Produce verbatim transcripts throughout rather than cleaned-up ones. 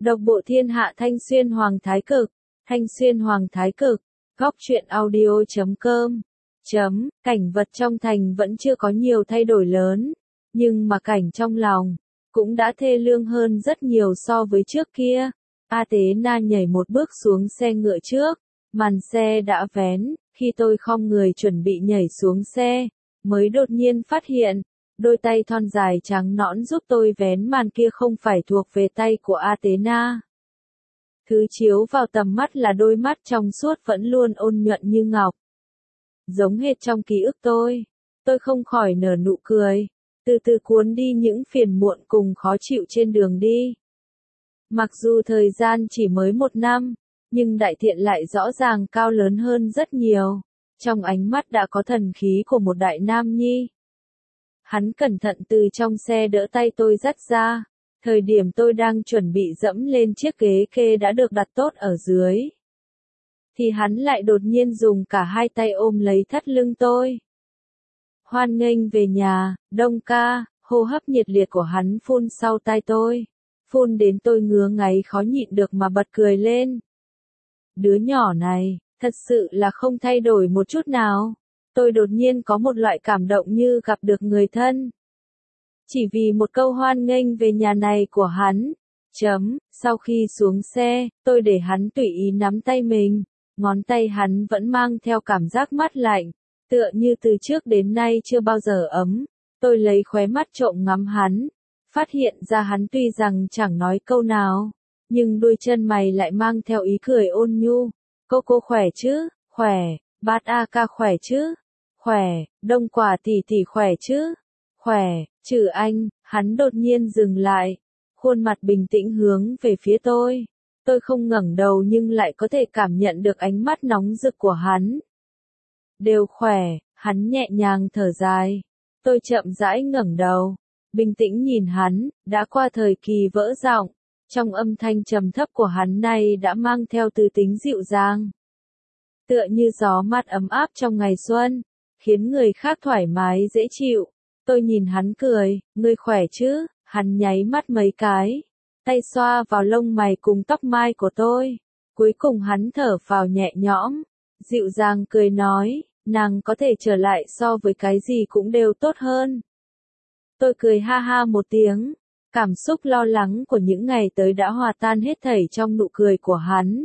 Độc bộ thiên hạ Thanh Xuyên Hoàng Thái Cực, Thanh Xuyên Hoàng Thái Cực, góc truyện audio chấm com. Chấm, cảnh vật trong thành vẫn chưa có nhiều thay đổi lớn, nhưng mà cảnh trong lòng cũng đã thê lương hơn rất nhiều so với trước kia. A Tế Na nhảy một bước xuống xe ngựa trước, màn xe đã vén, khi tôi khom người chuẩn bị nhảy xuống xe, mới đột nhiên phát hiện, đôi tay thon dài trắng nõn giúp tôi vén màn kia không phải thuộc về tay của A Tế Na. Thứ chiếu vào tầm mắt là đôi mắt trong suốt vẫn luôn ôn nhuận như ngọc. Giống hệt trong ký ức tôi, tôi không khỏi nở nụ cười, từ từ cuốn đi những phiền muộn cùng khó chịu trên đường đi. Mặc dù thời gian chỉ mới một năm, nhưng Đại Thiện lại rõ ràng cao lớn hơn rất nhiều, trong ánh mắt đã có thần khí của một đại nam nhi. Hắn cẩn thận từ trong xe đỡ tay tôi dắt ra, thời điểm tôi đang chuẩn bị dẫm lên chiếc ghế kê đã được đặt tốt ở dưới, thì hắn lại đột nhiên dùng cả hai tay ôm lấy thắt lưng tôi. Hoan nghênh về nhà, Đông ca, hô hấp nhiệt liệt của hắn phun sau tai tôi, phun đến tôi ngứa ngáy khó nhịn được mà bật cười lên. Đứa nhỏ này, thật sự là không thay đổi một chút nào. Tôi đột nhiên có một loại cảm động như gặp được người thân. Chỉ vì một câu hoan nghênh về nhà này của hắn. Chấm, sau khi xuống xe, tôi để hắn tùy ý nắm tay mình, ngón tay hắn vẫn mang theo cảm giác mát lạnh, tựa như từ trước đến nay chưa bao giờ ấm. Tôi lấy khóe mắt trộm ngắm hắn, phát hiện ra hắn tuy rằng chẳng nói câu nào, nhưng đôi chân mày lại mang theo ý cười ôn nhu. Cô cô khỏe chứ, khỏe, Bát A ca khỏe chứ, khỏe, Đông Quả tỷ tỷ khỏe chứ, khỏe, trừ anh. Hắn đột nhiên dừng lại, khuôn mặt bình tĩnh hướng về phía tôi. Tôi không ngẩng đầu nhưng lại có thể cảm nhận được ánh mắt nóng rực của hắn. Đều khỏe, hắn nhẹ nhàng thở dài. Tôi chậm rãi ngẩng đầu, bình tĩnh nhìn hắn, đã qua thời kỳ vỡ giọng, trong âm thanh trầm thấp của hắn này đã mang theo từ tính dịu dàng. Tựa như gió mát ấm áp trong ngày xuân, khiến người khác thoải mái dễ chịu. Tôi nhìn hắn cười, ngươi khỏe chứ, hắn nháy mắt mấy cái, tay xoa vào lông mày cùng tóc mai của tôi. Cuối cùng hắn thở phào nhẹ nhõm, dịu dàng cười nói, nàng có thể trở lại so với cái gì cũng đều tốt hơn. Tôi cười ha ha một tiếng, cảm xúc lo lắng của những ngày tới đã hòa tan hết thảy trong nụ cười của hắn.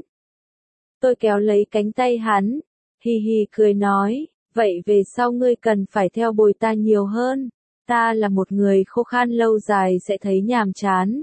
Tôi kéo lấy cánh tay hắn, hì hì cười nói, vậy về sau ngươi cần phải theo bồi ta nhiều hơn, ta là một người khô khan lâu dài sẽ thấy nhàm chán.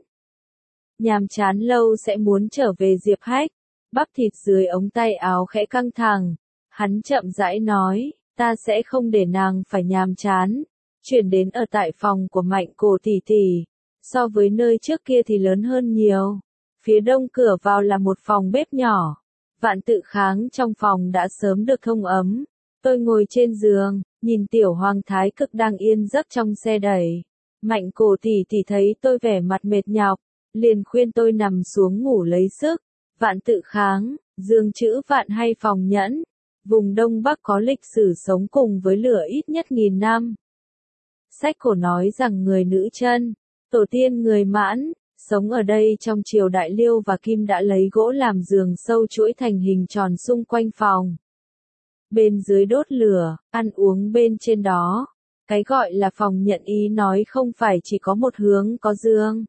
Nhàm chán lâu sẽ muốn trở về Diệp Hách, bắp thịt dưới ống tay áo khẽ căng thẳng, hắn chậm rãi nói, ta sẽ không để nàng phải nhàm chán, chuyển đến ở tại phòng của Mạnh Cổ tỷ tỷ, so với nơi trước kia thì lớn hơn nhiều. Phía đông cửa vào là một phòng bếp nhỏ. Vạn Tự Kháng trong phòng đã sớm được thông ấm. Tôi ngồi trên giường, nhìn Tiểu Hoàng Thái Cực đang yên giấc trong xe đẩy. Mạnh Cổ tỷ tỷ thấy tôi vẻ mặt mệt nhọc, liền khuyên tôi nằm xuống ngủ lấy sức. Vạn Tự Kháng, dương chữ vạn hay phòng nhẫn. Vùng Đông Bắc có lịch sử sống cùng với lửa ít nhất nghìn năm. Sách cổ nói rằng người nữ chân, tổ tiên người Mãn, sống ở đây trong triều đại Liêu và Kim đã lấy gỗ làm giường sâu chuỗi thành hình tròn xung quanh phòng. Bên dưới đốt lửa, ăn uống bên trên đó. Cái gọi là phòng nhận ý nói không phải chỉ có một hướng có giường.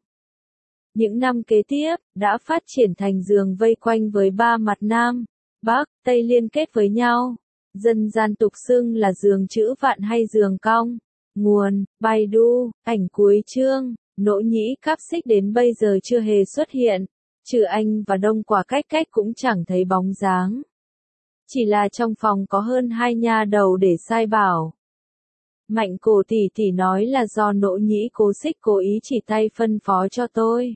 Những năm kế tiếp, đã phát triển thành giường vây quanh với ba mặt Nam, Bắc, Tây liên kết với nhau. Dân gian tục xưng là giường chữ vạn hay giường cong. Nguồn, Baidu, ảnh cuối chương. Nỗ nhĩ cáp xích đến bây giờ chưa hề xuất hiện, trừ anh và Đông Quả cách cách cũng chẳng thấy bóng dáng. Chỉ là trong phòng có hơn hai nha đầu để sai bảo. Mạnh Cổ tỷ tỷ nói là do Nỗ nhĩ cố xích cố ý chỉ tay phân phó cho tôi.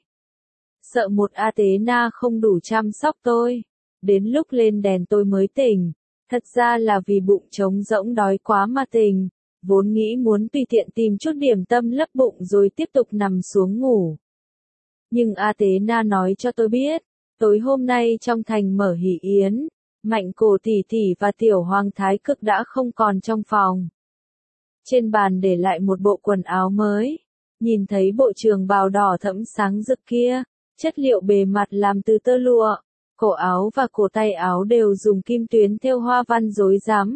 Sợ một A Tế Na không đủ chăm sóc tôi. Đến lúc lên đèn tôi mới tỉnh, thật ra là vì bụng trống rỗng đói quá mà tỉnh. Vốn nghĩ muốn tùy tiện tìm chút điểm tâm lấp bụng rồi tiếp tục nằm xuống ngủ. Nhưng A Tế Na nói cho tôi biết, tối hôm nay trong thành mở hỷ yến, Mạnh Cổ tỷ tỷ và Tiểu Hoàng Thái Cực đã không còn trong phòng. Trên bàn để lại một bộ quần áo mới, nhìn thấy bộ trường bào đỏ thẫm sáng rực kia, Chất liệu bề mặt làm từ tơ lụa, cổ áo và cổ tay áo đều dùng kim tuyến thêu hoa văn rối rắm.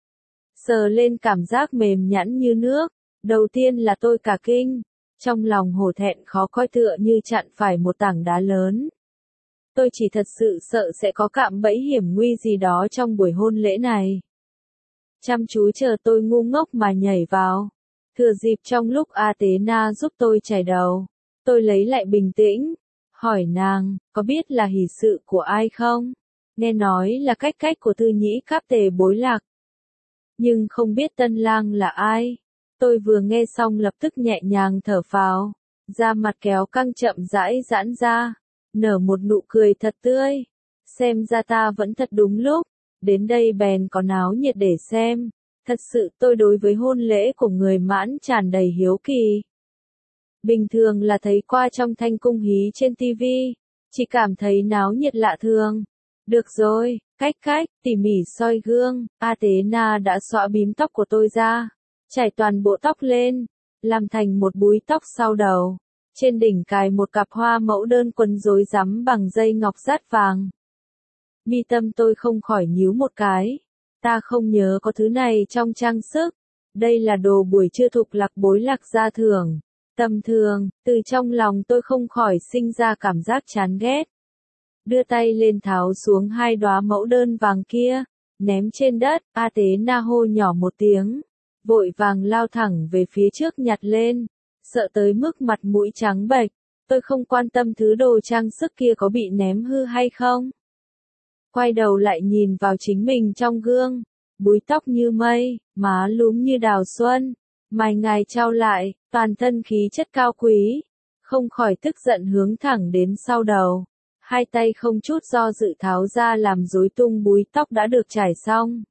Sờ lên cảm giác mềm nhẵn như nước, đầu tiên là tôi cả kinh, trong lòng hổ thẹn khó coi tựa như chặn phải một tảng đá lớn. Tôi chỉ thật sự sợ sẽ có cạm bẫy hiểm nguy gì đó trong buổi hôn lễ này. Chăm chú chờ tôi ngu ngốc mà nhảy vào. Thừa dịp trong lúc Athena giúp tôi chải đầu, tôi lấy lại bình tĩnh, hỏi nàng, có biết là hỷ sự của ai không? Nghe nói là cách cách của Tư Nhĩ Cáp Tề Bối Lạc. Nhưng không biết tân lang là ai. Tôi vừa nghe xong lập tức nhẹ nhàng thở phào, da mặt kéo căng chậm rãi giãn ra, nở một nụ cười thật tươi. Xem ra ta vẫn thật đúng lúc, đến đây bèn có náo nhiệt để xem. Thật sự tôi đối với hôn lễ của người Mãn tràn đầy hiếu kỳ. Bình thường là thấy qua trong thanh cung hí trên tivi, chỉ cảm thấy náo nhiệt lạ thường. Được rồi, cách cách, tỉ mỉ soi gương, Athena đã xõa bím tóc của tôi ra, chải toàn bộ tóc lên, làm thành một búi tóc sau đầu. Trên đỉnh cài một cặp hoa mẫu đơn quấn rối rắm bằng dây ngọc dát vàng. Mi tâm tôi không khỏi nhíu một cái. Ta không nhớ có thứ này trong trang sức. Đây là đồ buổi trưa Thục Lạc Bối Lạc gia thưởng. Tầm thường, từ trong lòng tôi không khỏi sinh ra cảm giác chán ghét. Đưa tay lên tháo xuống hai đóa mẫu đơn vàng kia, ném trên đất. Athena hô nhỏ một tiếng, vội vàng lao thẳng về phía trước nhặt lên, sợ tới mức mặt mũi trắng bệch. Tôi không quan tâm thứ đồ trang sức kia có bị ném hư hay không. Quay đầu lại nhìn vào chính mình trong gương, búi tóc như mây, má lúm như đào xuân, mày ngài trao lại, toàn thân khí chất cao quý, không khỏi tức giận hướng thẳng đến sau đầu. Hai tay không chút do dự tháo ra làm rối tung búi tóc đã được trải xong.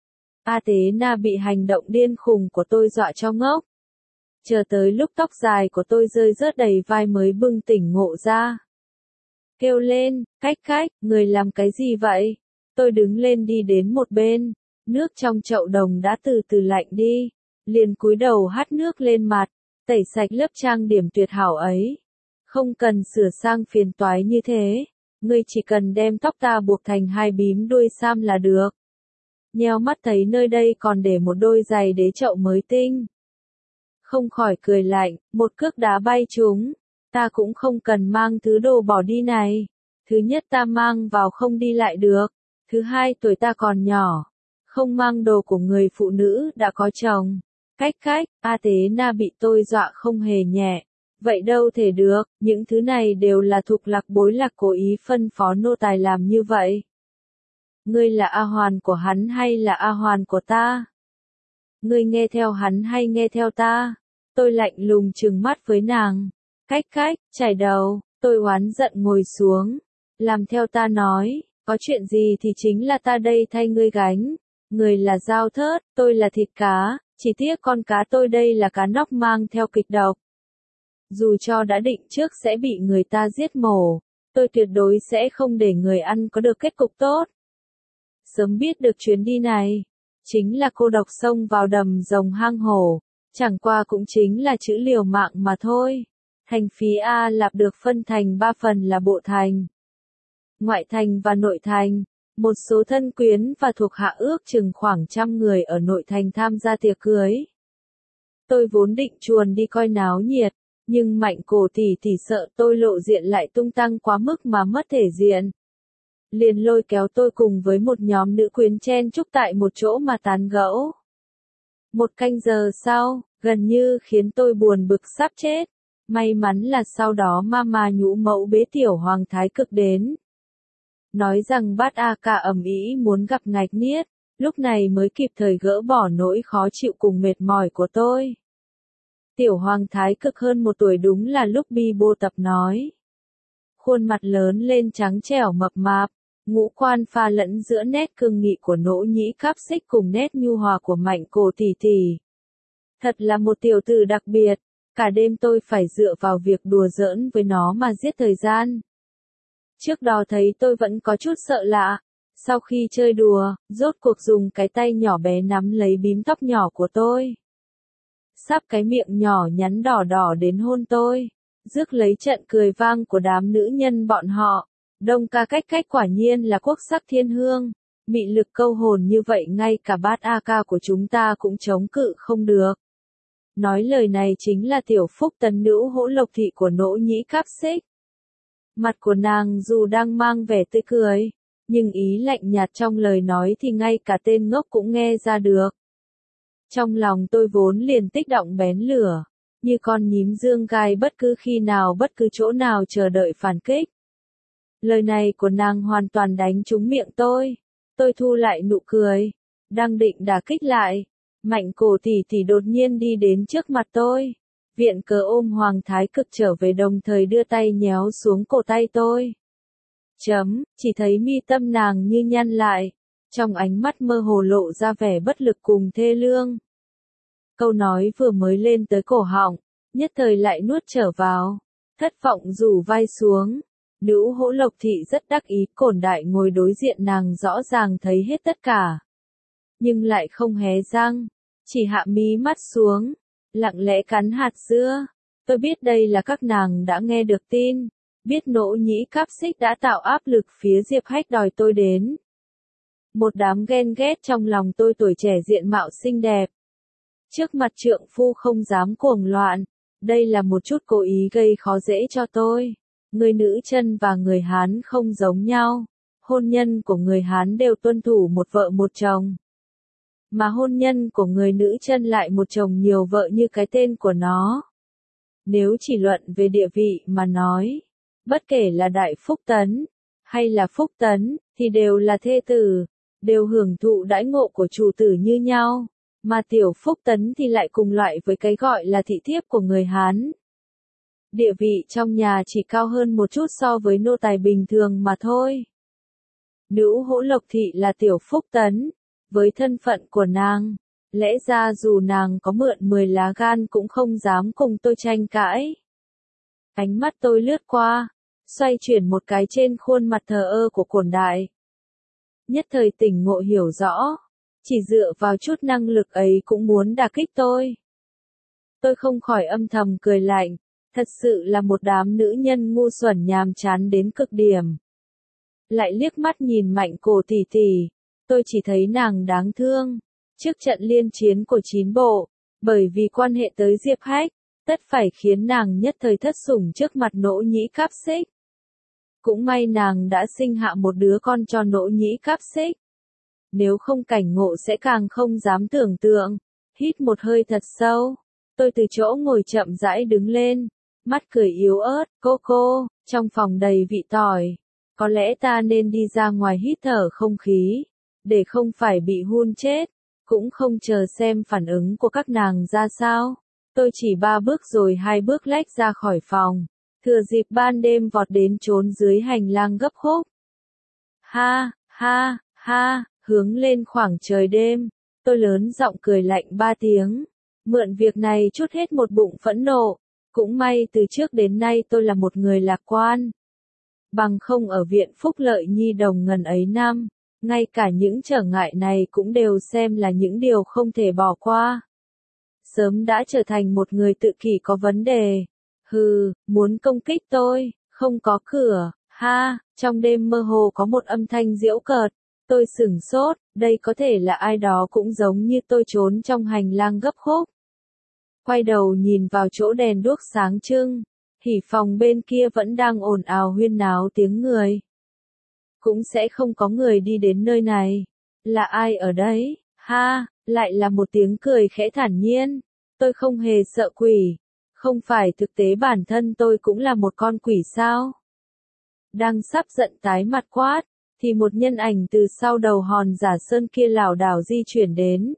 Athena bị hành động điên khùng của tôi dọa cho ngốc. Chờ tới lúc tóc dài của tôi rơi rớt đầy vai mới bừng tỉnh ngộ ra. Kêu lên, cách cách, người làm cái gì vậy? Tôi đứng lên đi đến một bên, nước trong chậu đồng đã từ từ lạnh đi, liền cúi đầu hắt nước lên mặt, tẩy sạch lớp trang điểm tuyệt hảo ấy. Không cần sửa sang phiền toái như thế, ngươi chỉ cần đem tóc ta buộc thành hai bím đuôi sam là được. Nheo mắt thấy nơi đây còn để một đôi giày đế chậu mới tinh. Không khỏi cười lạnh, một cước đá bay chúng. Ta cũng không cần mang thứ đồ bỏ đi này. Thứ nhất ta mang vào không đi lại được. Thứ hai tuổi ta còn nhỏ. Không mang đồ của người phụ nữ đã có chồng. Cách cách, Athena bị tôi dọa không hề nhẹ. Vậy đâu thể được, những thứ này đều là Thục Lạc Bối Lạc cố ý phân phó nô tài làm như vậy. Ngươi là A Hoàn của hắn hay là A Hoàn của ta? Ngươi nghe theo hắn hay nghe theo ta? Tôi lạnh lùng trừng mắt với nàng. Cách cách, chải đầu, tôi oán giận ngồi xuống. Làm theo ta nói, có chuyện gì thì chính là ta đây thay ngươi gánh. Người là dao thớt, tôi là thịt cá, chỉ tiếc con cá tôi đây là cá nóc mang theo kịch độc. Dù cho đã định trước sẽ bị người ta giết mổ, tôi tuyệt đối sẽ không để người ăn có được kết cục tốt. Sớm biết được chuyến đi này, chính là cô độc xông vào đầm rồng hang hổ, chẳng qua cũng chính là chữ liều mạng mà thôi. Thành phí A Lạp được phân thành ba phần là bộ thành, ngoại thành và nội thành. Một số thân quyến và thuộc hạ ước chừng khoảng trăm người ở nội thành tham gia tiệc cưới. Tôi vốn định chuồn đi coi náo nhiệt, nhưng Mạnh Cổ tỷ tỷ sợ tôi lộ diện lại tung tăng quá mức mà mất thể diện. Liền lôi kéo tôi cùng với một nhóm nữ quyến chen chúc tại một chỗ mà tán gẫu. Một canh giờ sau, gần như khiến tôi buồn bực sắp chết. May mắn là sau đó Mama Nhũ Mẫu bế tiểu Hoàng Thái Cực đến. Nói rằng bát A Ca ầm ĩ muốn gặp Ngạch Niết, lúc này mới kịp thời gỡ bỏ nỗi khó chịu cùng mệt mỏi của tôi. Tiểu Hoàng Thái Cực hơn một tuổi đúng là lúc bi bô tập nói. Khuôn mặt lớn lên trắng trẻo mập mạp, ngũ quan pha lẫn giữa nét cương nghị của Nỗ Nhĩ Cáp Xích cùng nét nhu hòa của Mạnh Cổ tỷ tỷ. Thật là một tiểu tử đặc biệt, cả đêm tôi phải dựa vào việc đùa giỡn với nó mà giết thời gian. Trước đó thấy tôi vẫn có chút sợ lạ, sau khi chơi đùa, rốt cuộc dùng cái tay nhỏ bé nắm lấy bím tóc nhỏ của tôi. Sắp cái miệng nhỏ nhắn đỏ đỏ đến hôn tôi, rước lấy trận cười vang của đám nữ nhân bọn họ. Đông ca cách cách quả nhiên là quốc sắc thiên hương, mị lực câu hồn như vậy ngay cả bát a ca của chúng ta cũng chống cự không được. Nói lời này chính là tiểu phúc tấn nữ hỗ lộc thị của Nỗ Nhĩ Cáp Xích. Mặt của nàng dù đang mang vẻ tươi cười, nhưng ý lạnh nhạt trong lời nói thì ngay cả tên ngốc cũng nghe ra được. Trong lòng tôi vốn liền tích động bén lửa, như con nhím dương gai bất cứ khi nào bất cứ chỗ nào chờ đợi phản kích. Lời này của nàng hoàn toàn đánh trúng miệng tôi. Tôi thu lại nụ cười, đang định đả kích lại. Mạnh cổ tỷ tỷ đột nhiên đi đến trước mặt tôi. Viện cờ ôm Hoàng Thái Cực trở về đồng thời đưa tay nhéo xuống cổ tay tôi. Chấm, chỉ thấy mi tâm nàng như nhăn lại. Trong ánh mắt mơ hồ lộ ra vẻ bất lực cùng thê lương. Câu nói vừa mới lên tới cổ họng, nhất thời lại nuốt trở vào. Thất vọng rủ vai xuống. Nữ hỗ lộc thị rất đắc ý, Cổn Đại ngồi đối diện nàng rõ ràng thấy hết tất cả. Nhưng lại không hé răng, chỉ hạ mí mắt xuống, lặng lẽ cắn hạt dưa. Tôi biết đây là các nàng đã nghe được tin, biết Nỗ Nhĩ Cáp Xích đã tạo áp lực phía Diệp Hách đòi tôi đến. Một đám ghen ghét trong lòng tôi, tuổi trẻ diện mạo xinh đẹp. Trước mặt trượng phu không dám cuồng loạn, đây là một chút cố ý gây khó dễ cho tôi. Người nữ chân và người Hán không giống nhau. Hôn nhân của người Hán đều tuân thủ một vợ một chồng. Mà hôn nhân của người nữ chân lại một chồng nhiều vợ như cái tên của nó. Nếu chỉ luận về địa vị mà nói, bất kể là Đại Phúc Tấn, hay là Phúc Tấn, thì đều là thê tử, đều hưởng thụ đãi ngộ của chủ tử như nhau. Mà Tiểu Phúc Tấn thì lại cùng loại với cái gọi là thị thiếp của người Hán. Địa vị trong nhà chỉ cao hơn một chút so với nô tài bình thường mà thôi. Nữ hỗ lộc thị là Tiểu Phúc Tấn, với thân phận của nàng, lẽ ra dù nàng có mượn mười lá gan cũng không dám cùng tôi tranh cãi. Ánh mắt tôi lướt qua, xoay chuyển một cái trên khuôn mặt thờ ơ của Cổn Đại. Nhất thời tỉnh ngộ hiểu rõ, chỉ dựa vào chút năng lực ấy cũng muốn đả kích tôi. Tôi không khỏi âm thầm cười lạnh. Thật sự là một đám nữ nhân ngu xuẩn nhàm chán đến cực điểm. Lại liếc mắt nhìn Mạnh cổ tỷ tỷ, tôi chỉ thấy nàng đáng thương. Trước trận liên chiến của chín bộ, bởi vì quan hệ tới Diệp Hách, tất phải khiến nàng nhất thời thất sủng trước mặt Nỗ Nhĩ Cáp Xích. Cũng may nàng đã sinh hạ một đứa con cho Nỗ Nhĩ Cáp Xích. Nếu không cảnh ngộ sẽ càng không dám tưởng tượng. Hít một hơi thật sâu, tôi từ chỗ ngồi chậm rãi đứng lên. Mắt cười yếu ớt, cô cô, trong phòng đầy vị tỏi. Có lẽ ta nên đi ra ngoài hít thở không khí, để không phải bị hun chết, cũng không chờ xem phản ứng của các nàng ra sao. Tôi chỉ ba bước rồi hai bước lách ra khỏi phòng, thừa dịp ban đêm vọt đến trốn dưới hành lang gấp khúc. Ha, ha, ha, hướng lên khoảng trời đêm, tôi lớn giọng cười lạnh ba tiếng, mượn việc này trút hết một bụng phẫn nộ. Cũng may từ trước đến nay tôi là một người lạc quan. Bằng không ở viện phúc lợi nhi đồng ngần ấy năm, ngay cả những trở ngại này cũng đều xem là những điều không thể bỏ qua. Sớm đã trở thành một người tự kỷ có vấn đề. Hừ, muốn công kích tôi, không có cửa, ha, trong đêm mơ hồ có một âm thanh giễu cợt. Tôi sửng sốt, đây có thể là ai đó cũng giống như tôi trốn trong hành lang gấp khúc. Quay đầu nhìn vào chỗ đèn đuốc sáng trưng, hỉ phòng bên kia vẫn đang ồn ào huyên náo tiếng người. Cũng sẽ không có người đi đến nơi này. Là ai ở đấy? Ha, lại là một tiếng cười khẽ thản nhiên. Tôi không hề sợ quỷ. Không phải thực tế bản thân tôi cũng là một con quỷ sao? Đang sắp giận tái mặt quát, thì một nhân ảnh từ sau đầu hòn giả sơn kia lảo đảo di chuyển đến.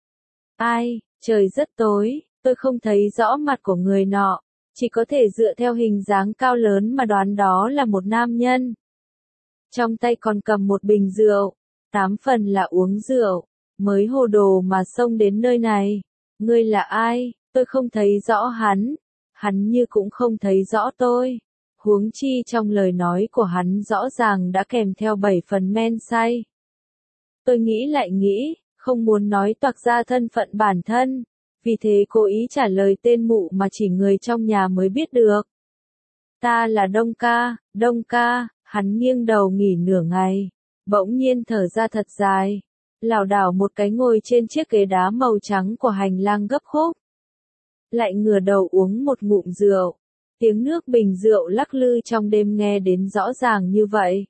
Ai, trời rất tối. Tôi không thấy rõ mặt của người nọ, chỉ có thể dựa theo hình dáng cao lớn mà đoán đó là một nam nhân. Trong tay còn cầm một bình rượu, tám phần là uống rượu, mới hồ đồ mà xông đến nơi này. Ngươi là ai? Tôi không thấy rõ hắn, hắn như cũng không thấy rõ tôi. Huống chi trong lời nói của hắn rõ ràng đã kèm theo bảy phần men say. Tôi nghĩ lại nghĩ, không muốn nói toạc ra thân phận bản thân. Vì thế cố ý trả lời tên mụ mà chỉ người trong nhà mới biết được. Ta là Đông ca, Đông ca, hắn nghiêng đầu nghỉ nửa ngày, bỗng nhiên thở ra thật dài, lảo đảo một cái ngồi trên chiếc ghế đá màu trắng của hành lang gấp khúc. Lại ngửa đầu uống một ngụm rượu, tiếng nước bình rượu lắc lư trong đêm nghe đến rõ ràng như vậy.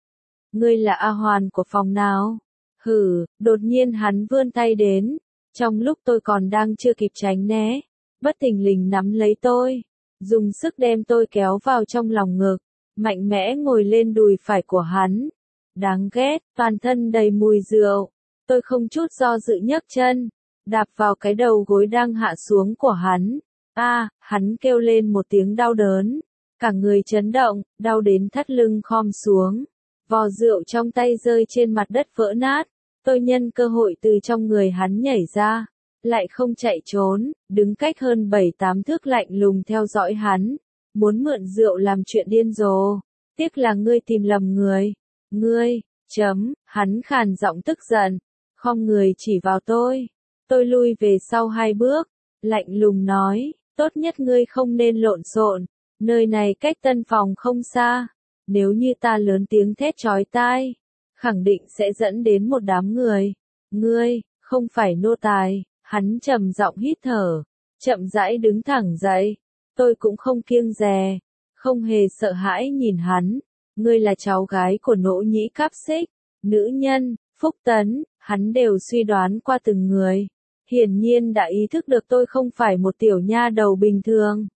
Ngươi là A Hoàn của phòng nào? Hử, đột nhiên hắn vươn tay đến, trong lúc tôi còn đang chưa kịp tránh né, bất thình lình nắm lấy tôi, dùng sức đem tôi kéo vào trong lòng ngực, mạnh mẽ ngồi lên đùi phải của hắn. Đáng ghét, toàn thân đầy mùi rượu, tôi không chút do dự nhấc chân, đạp vào cái đầu gối đang hạ xuống của hắn. A, à, hắn kêu lên một tiếng đau đớn, cả người chấn động, đau đến thắt lưng khom xuống, vò rượu trong tay rơi trên mặt đất vỡ nát. Tôi nhân cơ hội từ trong người hắn nhảy ra, lại không chạy trốn, đứng cách hơn bảy tám thước lạnh lùng theo dõi hắn, muốn mượn rượu làm chuyện điên rồ. Tiếc là ngươi tìm lầm người. Ngươi, chấm, hắn khàn giọng tức giận, khom người chỉ vào tôi. Tôi lui về sau hai bước, lạnh lùng nói, tốt nhất ngươi không nên lộn xộn, nơi này cách tân phòng không xa, nếu như ta lớn tiếng thét chói tai, khẳng định sẽ dẫn đến một đám người. Ngươi, không phải nô tài. Hắn trầm giọng hít thở, chậm rãi đứng thẳng dậy. Tôi cũng không kiêng dè, không hề sợ hãi nhìn hắn. Ngươi là cháu gái của Nỗ Nhĩ Cáp Xích, nữ nhân, Phúc Tấn, hắn đều suy đoán qua từng người. Hiển nhiên đã ý thức được tôi không phải một tiểu nha đầu bình thường.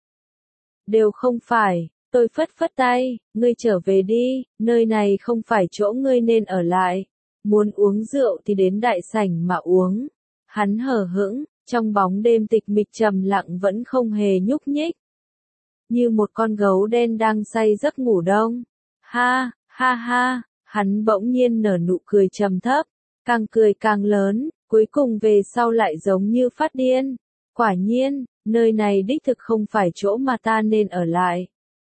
Đều không phải. Tôi phất phất tay, ngươi trở về đi, nơi này không phải chỗ ngươi nên ở lại. Muốn uống rượu thì đến đại sảnh mà uống. Hắn hờ hững, trong bóng đêm tịch mịch trầm lặng vẫn không hề nhúc nhích. Như một con gấu đen đang say giấc ngủ đông. Ha, ha ha, hắn bỗng nhiên nở nụ cười trầm thấp, càng cười càng lớn, cuối cùng về sau lại giống như phát điên. Quả nhiên, nơi này đích thực không phải chỗ mà ta nên ở lại.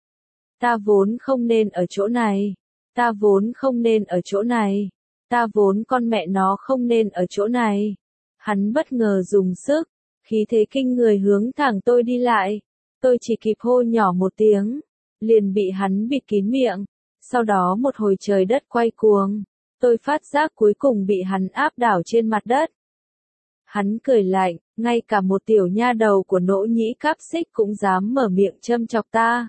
Ta vốn không nên ở chỗ này. Ta vốn không nên ở chỗ này. Ta vốn con mẹ nó không nên ở chỗ này. Hắn bất ngờ dùng sức, khí thế kinh người hướng thẳng tôi đi lại. Tôi chỉ kịp hô nhỏ một tiếng, liền bị hắn bịt kín miệng. Sau đó một hồi trời đất quay cuồng, tôi phát giác cuối cùng bị hắn áp đảo trên mặt đất. Hắn cười lạnh, ngay cả một tiểu nha đầu của Nỗ Nhĩ Cáp Xích cũng dám mở miệng châm chọc ta.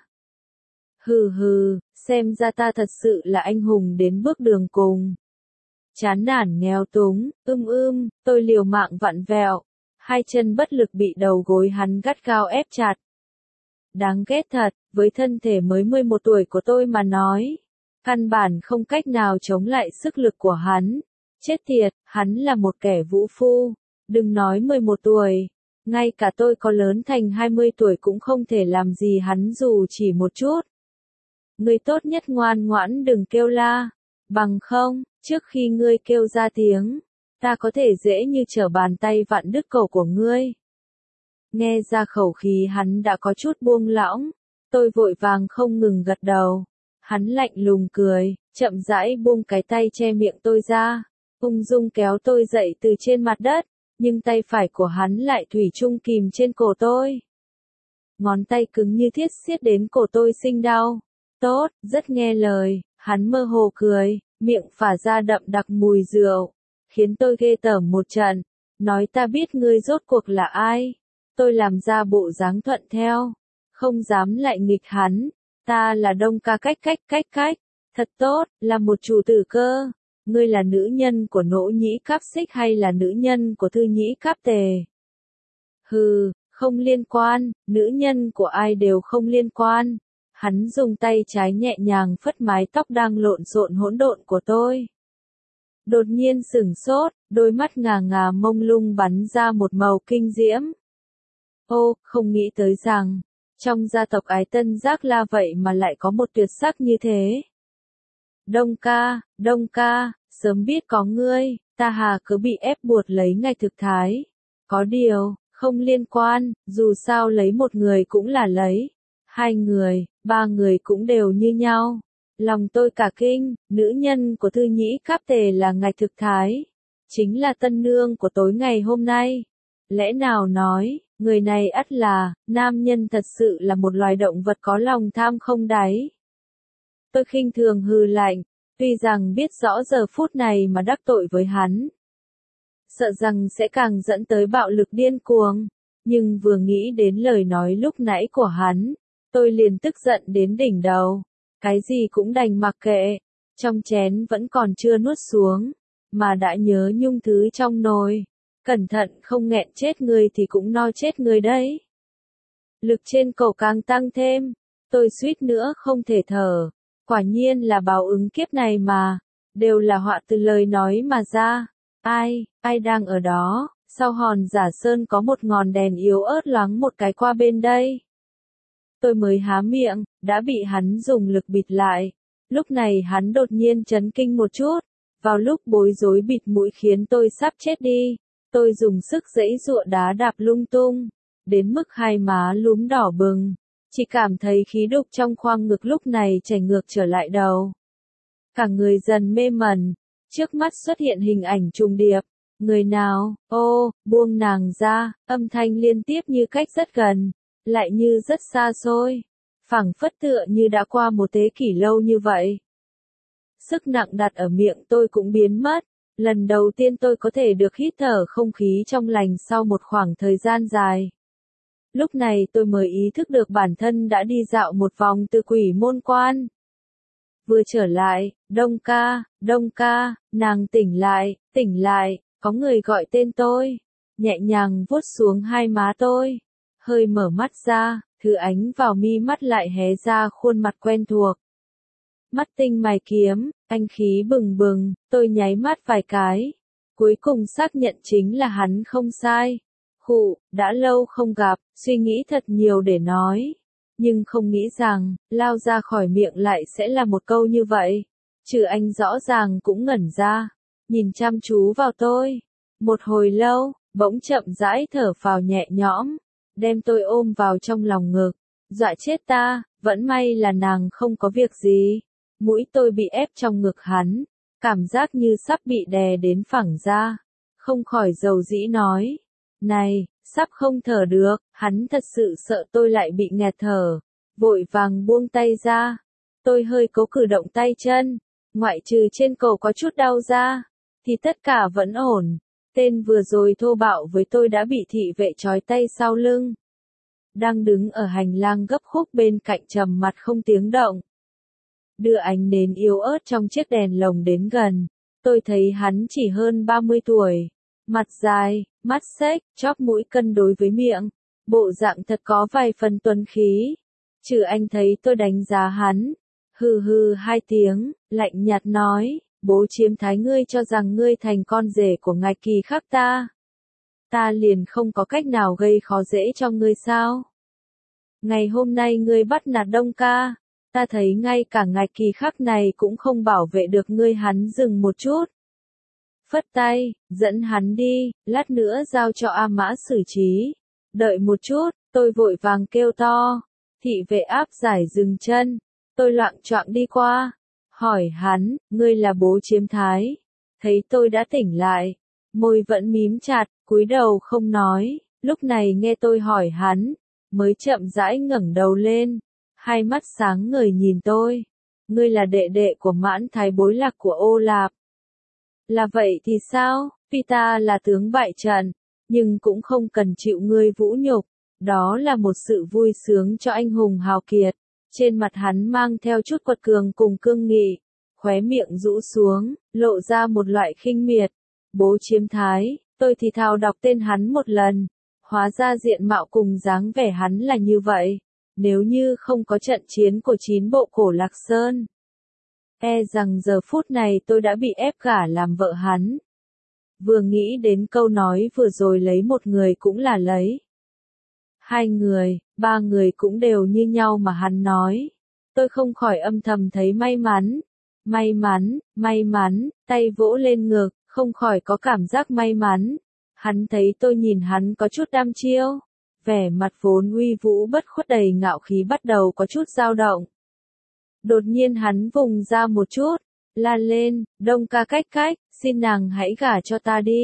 Hừ hừ, xem ra ta thật sự là anh hùng đến bước đường cùng. Chán nản nghèo túng, ưm ưm, tôi liều mạng vặn vẹo, hai chân bất lực bị đầu gối hắn gắt gao ép chặt. Đáng ghét thật, với thân thể mới mười một tuổi của tôi mà nói, căn bản không cách nào chống lại sức lực của hắn. Chết tiệt, hắn là một kẻ vũ phu, đừng nói mười một tuổi, ngay cả tôi có lớn thành hai mươi tuổi cũng không thể làm gì hắn dù chỉ một chút. Ngươi tốt nhất ngoan ngoãn đừng kêu la, bằng không, trước khi ngươi kêu ra tiếng, ta có thể dễ như trở bàn tay vặn đứt cổ của ngươi. Nghe ra khẩu khí hắn đã có chút buông lỏng, tôi vội vàng không ngừng gật đầu. Hắn lạnh lùng cười, chậm rãi buông cái tay che miệng tôi ra, ung dung kéo tôi dậy từ trên mặt đất, nhưng tay phải của hắn lại thủy chung kìm trên cổ tôi. Ngón tay cứng như thiết siết đến cổ tôi sinh đau. Tốt, rất nghe lời, hắn mơ hồ cười, miệng phả ra đậm đặc mùi rượu, khiến tôi ghê tởm một trận. Nói ta biết ngươi rốt cuộc là ai. Tôi làm ra bộ dáng thuận theo, không dám lại nghịch hắn. Ta là Đông ca cách cách cách cách, thật tốt, là một chủ tử cơ. Ngươi là nữ nhân của Nỗ Nhĩ Cáp Xích hay là nữ nhân của Thư Nhĩ Cáp Tề? Hừ, không liên quan, nữ nhân của ai đều không liên quan. Hắn dùng tay trái nhẹ nhàng phất mái tóc đang lộn xộn hỗn độn của tôi. Đột nhiên sửng sốt, đôi mắt ngà ngà mông lung bắn ra một màu kinh diễm. Ô, không nghĩ tới rằng, trong gia tộc Ái Tân Giác La vậy mà lại có một tuyệt sắc như thế. Đông ca, Đông ca, sớm biết có ngươi, ta hà cứ bị ép buộc lấy ngay thực thái. Có điều, không liên quan, dù sao lấy một người cũng là lấy. Hai người, ba người cũng đều như nhau. Lòng tôi cả kinh, nữ nhân của Thư Nhĩ Cáp Tề là Ngạch Thực Thái. Chính là tân nương của tối ngày hôm nay. Lẽ nào nói, người này ắt là, nam nhân thật sự là một loài động vật có lòng tham không đáy. Tôi khinh thường hừ lạnh, tuy rằng biết rõ giờ phút này mà đắc tội với hắn, sợ rằng sẽ càng dẫn tới bạo lực điên cuồng, nhưng vừa nghĩ đến lời nói lúc nãy của hắn, tôi liền tức giận đến đỉnh đầu, cái gì cũng đành mặc kệ, trong chén vẫn còn chưa nuốt xuống, mà đã nhớ nhung thứ trong nồi, cẩn thận không nghẹn chết người thì cũng no chết người đấy. Lực trên cổ càng tăng thêm, tôi suýt nữa không thể thở, quả nhiên là báo ứng kiếp này mà, đều là họa từ lời nói mà ra. Ai, ai đang ở đó, sau hòn giả sơn có một ngọn đèn yếu ớt loáng một cái qua bên đây. Tôi mới há miệng, đã bị hắn dùng lực bịt lại. Lúc này hắn đột nhiên chấn kinh một chút, vào lúc bối rối bịt mũi khiến tôi sắp chết đi. Tôi dùng sức giãy giụa đá đạp lung tung, đến mức hai má lúm đỏ bừng, chỉ cảm thấy khí đục trong khoang ngực lúc này chảy ngược trở lại đầu. Cả người dần mê mẩn. Trước mắt xuất hiện hình ảnh trùng điệp, người nào, ô, buông nàng ra, âm thanh liên tiếp như cách rất gần, lại như rất xa xôi, phảng phất tựa như đã qua một thế kỷ lâu như vậy. Sức nặng đặt ở miệng tôi cũng biến mất, lần đầu tiên tôi có thể được hít thở không khí trong lành sau một khoảng thời gian dài. Lúc này tôi mới ý thức được bản thân đã đi dạo một vòng từ quỷ môn quan. Vừa trở lại, Đông ca, Đông ca, nàng tỉnh lại, tỉnh lại, có người gọi tên tôi, nhẹ nhàng vuốt xuống hai má tôi, hơi mở mắt ra, thứ ánh vào mi mắt lại hé ra khuôn mặt quen thuộc. Mắt tinh mày kiếm, anh khí bừng bừng, tôi nháy mắt vài cái, cuối cùng xác nhận chính là hắn không sai. Khụ, đã lâu không gặp, suy nghĩ thật nhiều để nói. Nhưng không nghĩ rằng, lao ra khỏi miệng lại sẽ là một câu như vậy. Trừ anh rõ ràng cũng ngẩn ra, nhìn chăm chú vào tôi. Một hồi lâu, bỗng chậm rãi thở phào nhẹ nhõm, đem tôi ôm vào trong lòng ngực. Dọa chết ta, vẫn may là nàng không có việc gì. Mũi tôi bị ép trong ngực hắn, cảm giác như sắp bị đè đến phẳng ra. Không khỏi dầu dĩ nói, này, sắp không thở được, hắn thật sự sợ tôi lại bị nghẹt thở, vội vàng buông tay ra. Tôi hơi cố cử động tay chân, ngoại trừ trên cổ có chút đau ra, thì tất cả vẫn ổn. Tên vừa rồi thô bạo với tôi đã bị thị vệ trói tay sau lưng. Đang đứng ở hành lang gấp khúc bên cạnh trầm mặt không tiếng động. Đưa ánh nến yếu ớt trong chiếc đèn lồng đến gần, tôi thấy hắn chỉ hơn ba mươi tuổi. Mặt dài, mắt xếch, chóp mũi cân đối với miệng, bộ dạng thật có vài phần tuấn khí. Trừ anh thấy tôi đánh giá hắn, hừ hừ hai tiếng, lạnh nhạt nói, bố chiếm thái ngươi cho rằng ngươi thành con rể của ngài Kỳ Khắc ta. Ta liền không có cách nào gây khó dễ cho ngươi sao? Ngày hôm nay ngươi bắt nạt Đông ca, ta thấy ngay cả ngài Kỳ Khắc này cũng không bảo vệ được ngươi. Hắn dừng một chút. Phất tay, dẫn hắn đi, lát nữa giao cho A Mã xử trí. Đợi một chút, tôi vội vàng kêu to. Thị vệ áp giải dừng chân, tôi loạng choạng đi qua, hỏi hắn, ngươi là bố chiếm thái. Thấy tôi đã tỉnh lại, môi vẫn mím chặt, cúi đầu không nói, lúc này nghe tôi hỏi hắn, mới chậm rãi ngẩng đầu lên, hai mắt sáng ngời nhìn tôi. Ngươi là đệ đệ của Mãn Thái bối lạc của Ô Lạp. Là vậy thì sao, tuy ta là tướng bại trận, nhưng cũng không cần chịu ngươi vũ nhục, đó là một sự vui sướng cho anh hùng hào kiệt. Trên mặt hắn mang theo chút quật cường cùng cương nghị, khóe miệng rũ xuống, lộ ra một loại khinh miệt. Bố chiếm thái, tôi thì thào đọc tên hắn một lần, hóa ra diện mạo cùng dáng vẻ hắn là như vậy. Nếu như không có trận chiến của chín bộ cổ Lạc Sơn, e rằng giờ phút này tôi đã bị ép gả làm vợ hắn. Vừa nghĩ đến câu nói vừa rồi lấy một người cũng là lấy hai người, ba người cũng đều như nhau mà hắn nói. Tôi không khỏi âm thầm thấy may mắn. May mắn, may mắn, tay vỗ lên ngực, không khỏi có cảm giác may mắn. Hắn thấy tôi nhìn hắn có chút đăm chiêu, vẻ mặt vốn uy vũ bất khuất đầy ngạo khí bắt đầu có chút dao động. Đột nhiên hắn vùng ra một chút, la lên, Đông ca cách cách, xin nàng hãy gả cho ta đi.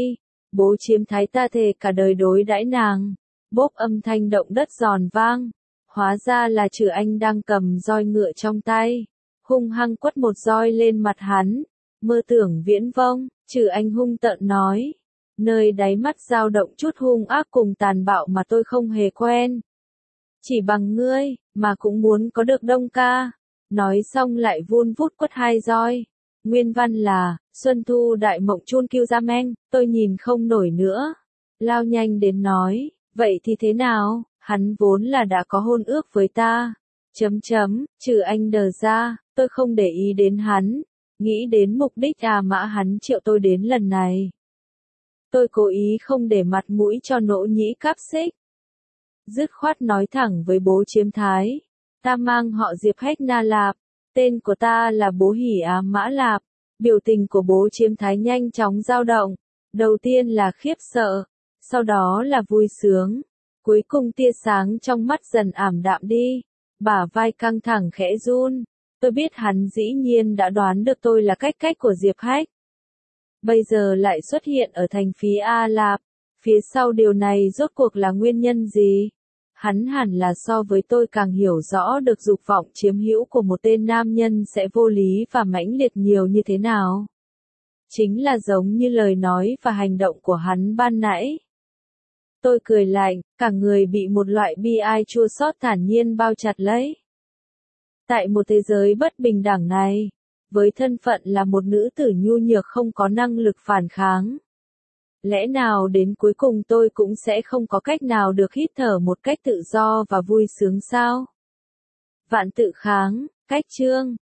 Bố chiếm thái ta thề cả đời đối đãi nàng. Bốp âm thanh động đất giòn vang. Hóa ra là Trừ Anh đang cầm roi ngựa trong tay. Hung hăng quất một roi lên mặt hắn. Mơ tưởng viễn vông, Trừ Anh hung tợn nói. Nơi đáy mắt dao động chút hung ác cùng tàn bạo mà tôi không hề quen. Chỉ bằng ngươi, mà cũng muốn có được Đông ca. Nói xong lại vun vút quất hai roi. Nguyên văn là, Xuân Thu Đại Mộng Chun Kiêu Gia Meng, tôi nhìn không nổi nữa. Lao nhanh đến nói, vậy thì thế nào, hắn vốn là đã có hôn ước với ta. Chấm chấm, Trừ Anh đờ ra, tôi không để ý đến hắn. Nghĩ đến mục đích à mã hắn triệu tôi đến lần này. Tôi cố ý không để mặt mũi cho nỗ nhĩ cáp xích. Dứt khoát nói thẳng với bố chiếm thái. Ta mang họ Diệp Hách Na Lạp. Tên của ta là bố Hỉ Á Mã Lạp. Biểu tình của bố chiếm thái nhanh chóng dao động. Đầu tiên là khiếp sợ. Sau đó là vui sướng. Cuối cùng tia sáng trong mắt dần ảm đạm đi. Bả vai căng thẳng khẽ run. Tôi biết hắn dĩ nhiên đã đoán được tôi là cách cách của Diệp Hách. Bây giờ lại xuất hiện ở thành phía A Lạp. Phía sau điều này rốt cuộc là nguyên nhân gì? Hắn hẳn là so với tôi càng hiểu rõ được dục vọng chiếm hữu của một tên nam nhân sẽ vô lý và mãnh liệt nhiều như thế nào. Chính là giống như lời nói và hành động của hắn ban nãy. Tôi cười lạnh, cả người bị một loại bi ai chua xót thản nhiên bao chặt lấy. Tại một thế giới bất bình đẳng này, với thân phận là một nữ tử nhu nhược không có năng lực phản kháng. Lẽ nào đến cuối cùng tôi cũng sẽ không có cách nào được hít thở một cách tự do và vui sướng sao? Vạn Tự Kháng, cách chương.